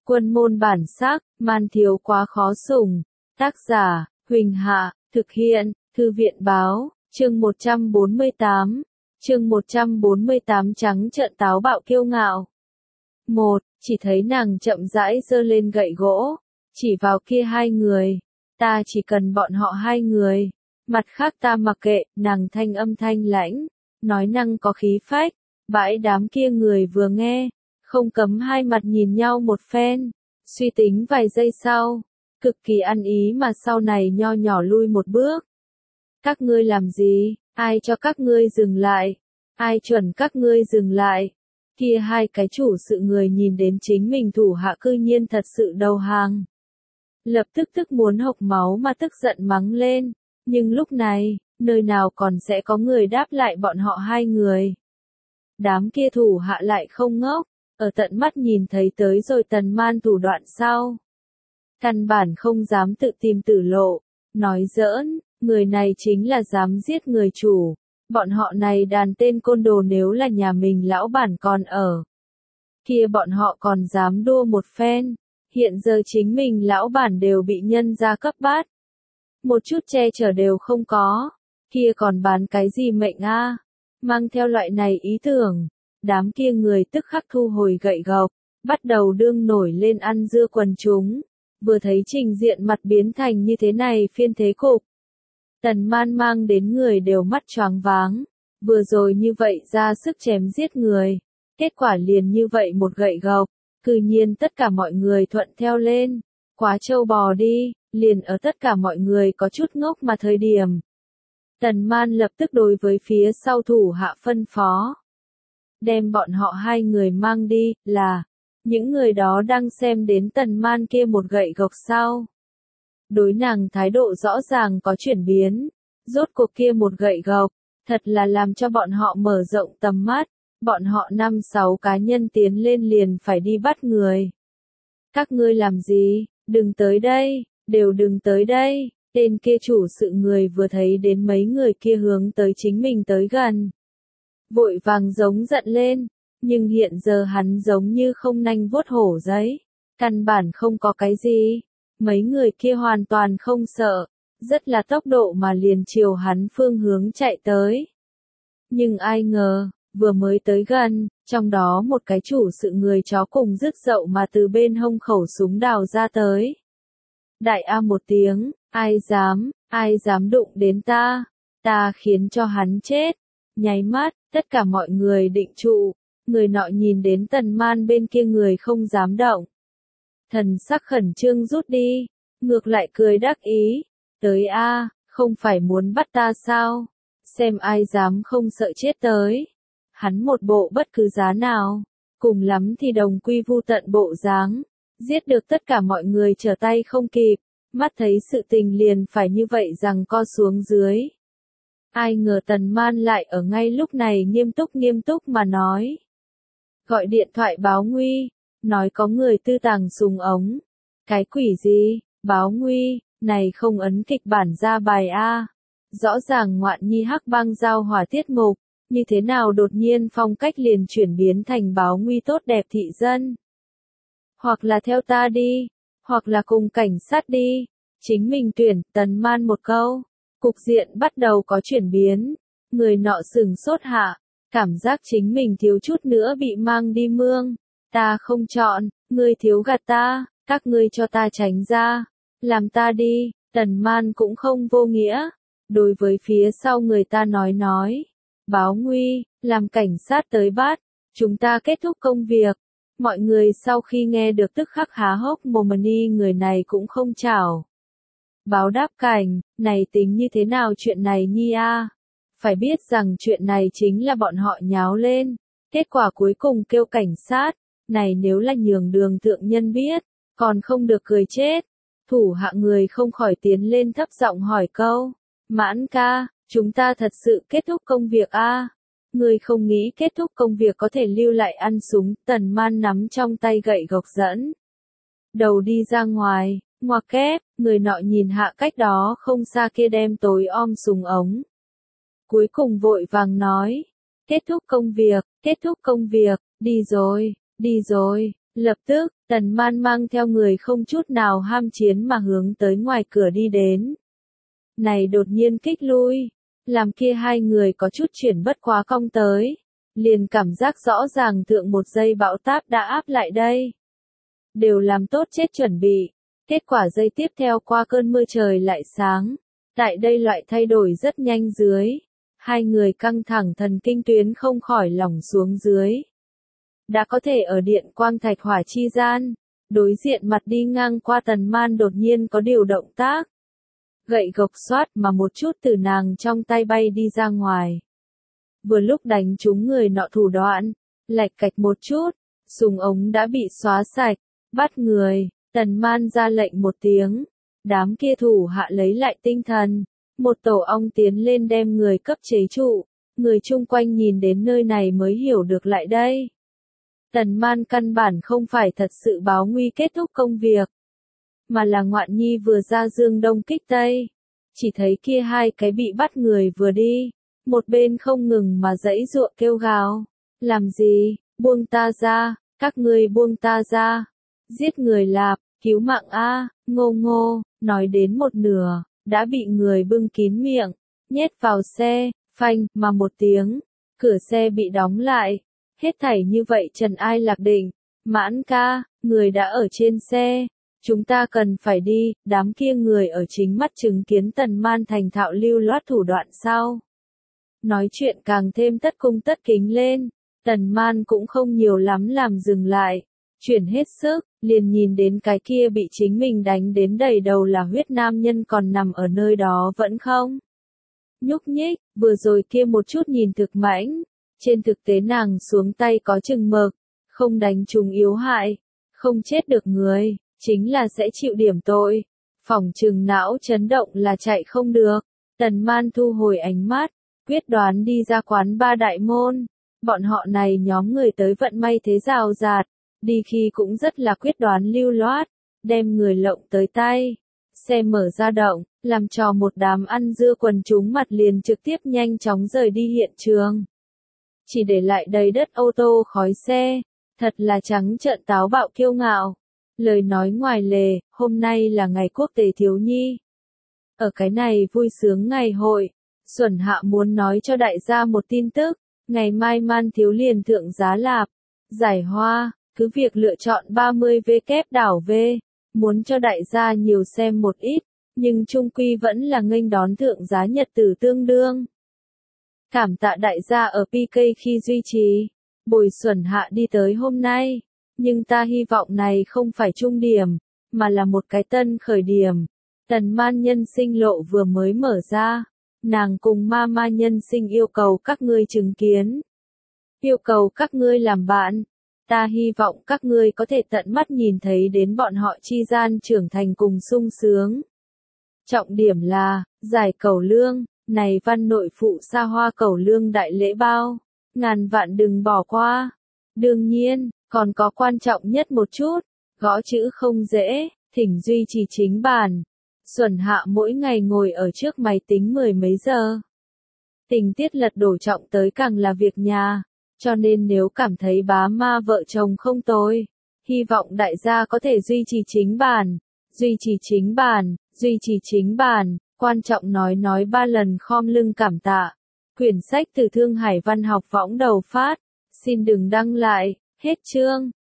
Quân môn bản sắc, man thiếu quá khó sủng. Tác giả, Huỳnh Hạ, thực hiện, Thư viện báo, chương 148. Chương 148 trắng trợn táo bạo kiêu ngạo. 1. Chỉ thấy nàng chậm rãi giơ lên gậy gỗ, chỉ vào kia hai người. Ta chỉ cần bọn họ hai người. Mặt khác ta mặc kệ, nàng thanh âm thanh lãnh, nói năng có khí phách. Bãi đám kia người vừa nghe, không cấm hai mặt nhìn nhau một phen, suy tính vài giây sau, cực kỳ ăn ý mà sau này nho nhỏ lui một bước. Các ngươi làm gì? Ai cho các ngươi dừng lại? Ai chuẩn các ngươi dừng lại? Kia hai cái chủ sự người nhìn đến chính mình thủ hạ cư nhiên thật sự đầu hàng. Lập tức muốn hộc máu mà tức giận mắng lên, nhưng lúc này, nơi nào còn sẽ có người đáp lại bọn họ hai người. Đám kia thủ hạ lại không ngốc, ở tận mắt nhìn thấy tới rồi Tần Man thủ đoạn sau. Căn bản không dám tự tìm tử lộ, nói giỡn, người này chính là dám giết người chủ. Bọn họ này đàn tên côn đồ nếu là nhà mình lão bản còn ở. Kia bọn họ còn dám đua một phen, hiện giờ chính mình lão bản đều bị nhân gia cấp bát. Một chút che chở đều không có, kia còn bán cái gì mệnh a? Mang theo loại này ý tưởng, đám kia người tức khắc thu hồi gậy gộc, bắt đầu đương nổi lên ăn dưa quần chúng, vừa thấy trình diện mặt biến thành như thế này phiên thế cục. Tần Man mang đến người đều mắt choáng váng, vừa rồi như vậy ra sức chém giết người, kết quả liền như vậy một gậy gộc, cư nhiên tất cả mọi người thuận theo lên, quá trâu bò đi, liền ở tất cả mọi người có chút ngốc mà thời điểm. Tần Man lập tức đối với phía sau thủ hạ phân phó. Đem bọn họ hai người mang đi, là, những người đó đang xem đến Tần Man kia một gậy gộc sau. Đối nàng thái độ rõ ràng có chuyển biến, rốt cuộc kia một gậy gộc, thật là làm cho bọn họ mở rộng tầm mắt, bọn họ 5-6 cá nhân tiến lên liền phải đi bắt người. Các ngươi làm gì, đừng tới đây, đều đừng tới đây. Tên kia chủ sự người vừa thấy đến mấy người kia hướng tới chính mình tới gần. Vội vàng giống giận lên, nhưng hiện giờ hắn giống như không nanh vuốt hổ giấy. Căn bản không có cái gì. Mấy người kia hoàn toàn không sợ, rất là tốc độ mà liền chiều hắn phương hướng chạy tới. Nhưng ai ngờ, vừa mới tới gần, trong đó một cái chủ sự người chó cùng rứt dậu mà từ bên hông khẩu súng đào ra tới. Đại a một tiếng. Ai dám đụng đến ta khiến cho hắn chết. Nháy mắt, tất cả mọi người định trụ, người nọ nhìn đến Tần Man bên kia người không dám động. Thần sắc khẩn trương rút đi, ngược lại cười đắc ý, tới a, không phải muốn bắt ta sao, xem ai dám không sợ chết tới. Hắn một bộ bất cứ giá nào, cùng lắm thì đồng quy vu tận bộ dáng, giết được tất cả mọi người trở tay không kịp. Mắt thấy sự tình liền phải như vậy rằng co xuống dưới. Ai ngờ Tần Man lại ở ngay lúc này nghiêm túc mà nói. Gọi điện thoại báo nguy, nói có người tư tàng súng ống. Cái quỷ gì, báo nguy, này không ấn kịch bản ra bài A. Rõ ràng ngoạn nhi hắc băng giao hỏa tiết mục, như thế nào đột nhiên phong cách liền chuyển biến thành báo nguy tốt đẹp thị dân. Hoặc là theo ta đi. Hoặc là cùng cảnh sát đi, chính mình tuyển. Tần Man một câu, cục diện bắt đầu có chuyển biến, người nọ sừng sốt hạ, cảm giác chính mình thiếu chút nữa bị mang đi mương, ta không chọn, ngươi thiếu gạt ta, các ngươi cho ta tránh ra, làm ta đi. Tần Man cũng không vô nghĩa, đối với phía sau người ta nói, báo nguy, làm cảnh sát tới bắt, chúng ta kết thúc công việc. Mọi người sau khi nghe được tức khắc há hốc mồm ni người này cũng không chào. Báo đáp cảnh, này tính như thế nào chuyện này nhi a? Phải biết rằng chuyện này chính là bọn họ nháo lên, kết quả cuối cùng kêu cảnh sát, này nếu là nhường đường thượng nhân biết, còn không được cười chết. Thủ hạ người không khỏi tiến lên thấp giọng hỏi câu, Mãn ca, chúng ta thật sự kết thúc công việc a? Người không nghĩ kết thúc công việc có thể lưu lại ăn súng. Tần Man nắm trong tay gậy gộc dẫn đầu đi ra ngoài, ngoặc kép, người nọ nhìn hạ cách đó không xa kia đem tối om súng ống. Cuối cùng vội vàng nói, kết thúc công việc, đi rồi, lập tức, Tần Man mang theo người không chút nào ham chiến mà hướng tới ngoài cửa đi đến. Này đột nhiên kích lui, làm kia hai người có chút chuyển bất quá cong tới, liền cảm giác rõ ràng thượng một giây bão táp đã áp lại đây. Đều làm tốt chết chuẩn bị, kết quả giây tiếp theo qua cơn mưa trời lại sáng, tại đây loại thay đổi rất nhanh dưới. Hai người căng thẳng thần kinh tuyến không khỏi lỏng xuống dưới. Đã có thể ở điện quang thạch hỏa chi gian, đối diện mặt đi ngang qua Tần Man đột nhiên có điều động tác. Gậy gộc xoát mà một chút từ nàng trong tay bay đi ra ngoài. Vừa lúc đánh trúng người nọ thủ đoạn, lạch cạch một chút, súng ống đã bị xóa sạch, bắt người, Tần Man ra lệnh một tiếng. Đám kia thủ hạ lấy lại tinh thần, một tổ ong tiến lên đem người cấp chế trụ, người chung quanh nhìn đến nơi này mới hiểu được lại đây. Tần Man căn bản không phải thật sự báo nguy kết thúc công việc, mà là ngoạn nhi vừa ra dương đông kích tây. Chỉ thấy kia hai cái bị bắt người vừa đi, một bên không ngừng mà giãy giụa kêu gào. Làm gì, buông ta ra, các ngươi buông ta ra. Giết người lạp, cứu mạng a, ngô ngô, nói đến một nửa, đã bị người bưng kín miệng, nhét vào xe, phanh, mà một tiếng, cửa xe bị đóng lại. Hết thảy như vậy trần ai lạc định, Mãn ca, người đã ở trên xe, chúng ta cần phải đi, đám kia người ở chính mắt chứng kiến Tần Man thành thạo lưu loát thủ đoạn sau. Nói chuyện càng thêm tất cung tất kính lên, Tần Man cũng không nhiều lắm làm dừng lại, chuyển hết sức, liền nhìn đến cái kia bị chính mình đánh đến đầy đầu là huyết nam nhân còn nằm ở nơi đó vẫn không nhúc nhích, vừa rồi kia một chút nhìn thực mãnh, trên thực tế nàng xuống tay có chừng mực, không đánh trúng yếu hại, không chết được người, chính là sẽ chịu điểm tội, phỏng chừng não chấn động là chạy không được. Tần Man thu hồi ánh mắt, quyết đoán đi ra quán ba đại môn, bọn họ này nhóm người tới vận may thế rào rạt, đi khi cũng rất là quyết đoán lưu loát, đem người lộng tới tay, xe mở ra động, làm cho một đám ăn dưa quần chúng mặt liền trực tiếp nhanh chóng rời đi hiện trường. Chỉ để lại đầy đất ô tô khói xe, thật là trắng trợn táo bạo kiêu ngạo. Lời nói ngoài lề, hôm nay là ngày quốc tế thiếu nhi. Ở cái này vui sướng ngày hội, Xuân Hạ muốn nói cho đại gia một tin tức, ngày mai Man Thiếu liền thượng giá lạp, giải hoa, cứ việc lựa chọn 30V kép đảo V, muốn cho đại gia nhiều xem một ít, nhưng chung quy vẫn là nghênh đón thượng giá nhật tử tương đương. Cảm tạ đại gia ở PK khi duy trì, bồi Xuân Hạ đi tới hôm nay, nhưng ta hy vọng này không phải trung điểm, mà là một cái tân khởi điểm. Tần Man nhân sinh lộ vừa mới mở ra, nàng cùng ma nhân sinh yêu cầu các ngươi chứng kiến, yêu cầu các ngươi làm bạn. Ta hy vọng các ngươi có thể tận mắt nhìn thấy đến bọn họ chi gian trưởng thành cùng sung sướng. Trọng điểm là, giải cẩu lương, này văn nội phụ xa hoa cẩu lương đại lễ bao, ngàn vạn đừng bỏ qua. Đương nhiên, còn có quan trọng nhất một chút, gõ chữ không dễ, thỉnh duy trì chính bản. Xuân Hạ mỗi ngày ngồi ở trước máy tính mười mấy giờ. Tình tiết lật đổ trọng tới càng là việc nhà. Cho nên nếu cảm thấy bá ma vợ chồng không tồi, hy vọng đại gia có thể duy trì chính bản, duy trì chính bản, duy trì chính bản, quan trọng nói 3 lần khom lưng cảm tạ. Quyển sách từ Thương Hải Văn học võng đầu phát, xin đừng đăng lại, hết chương.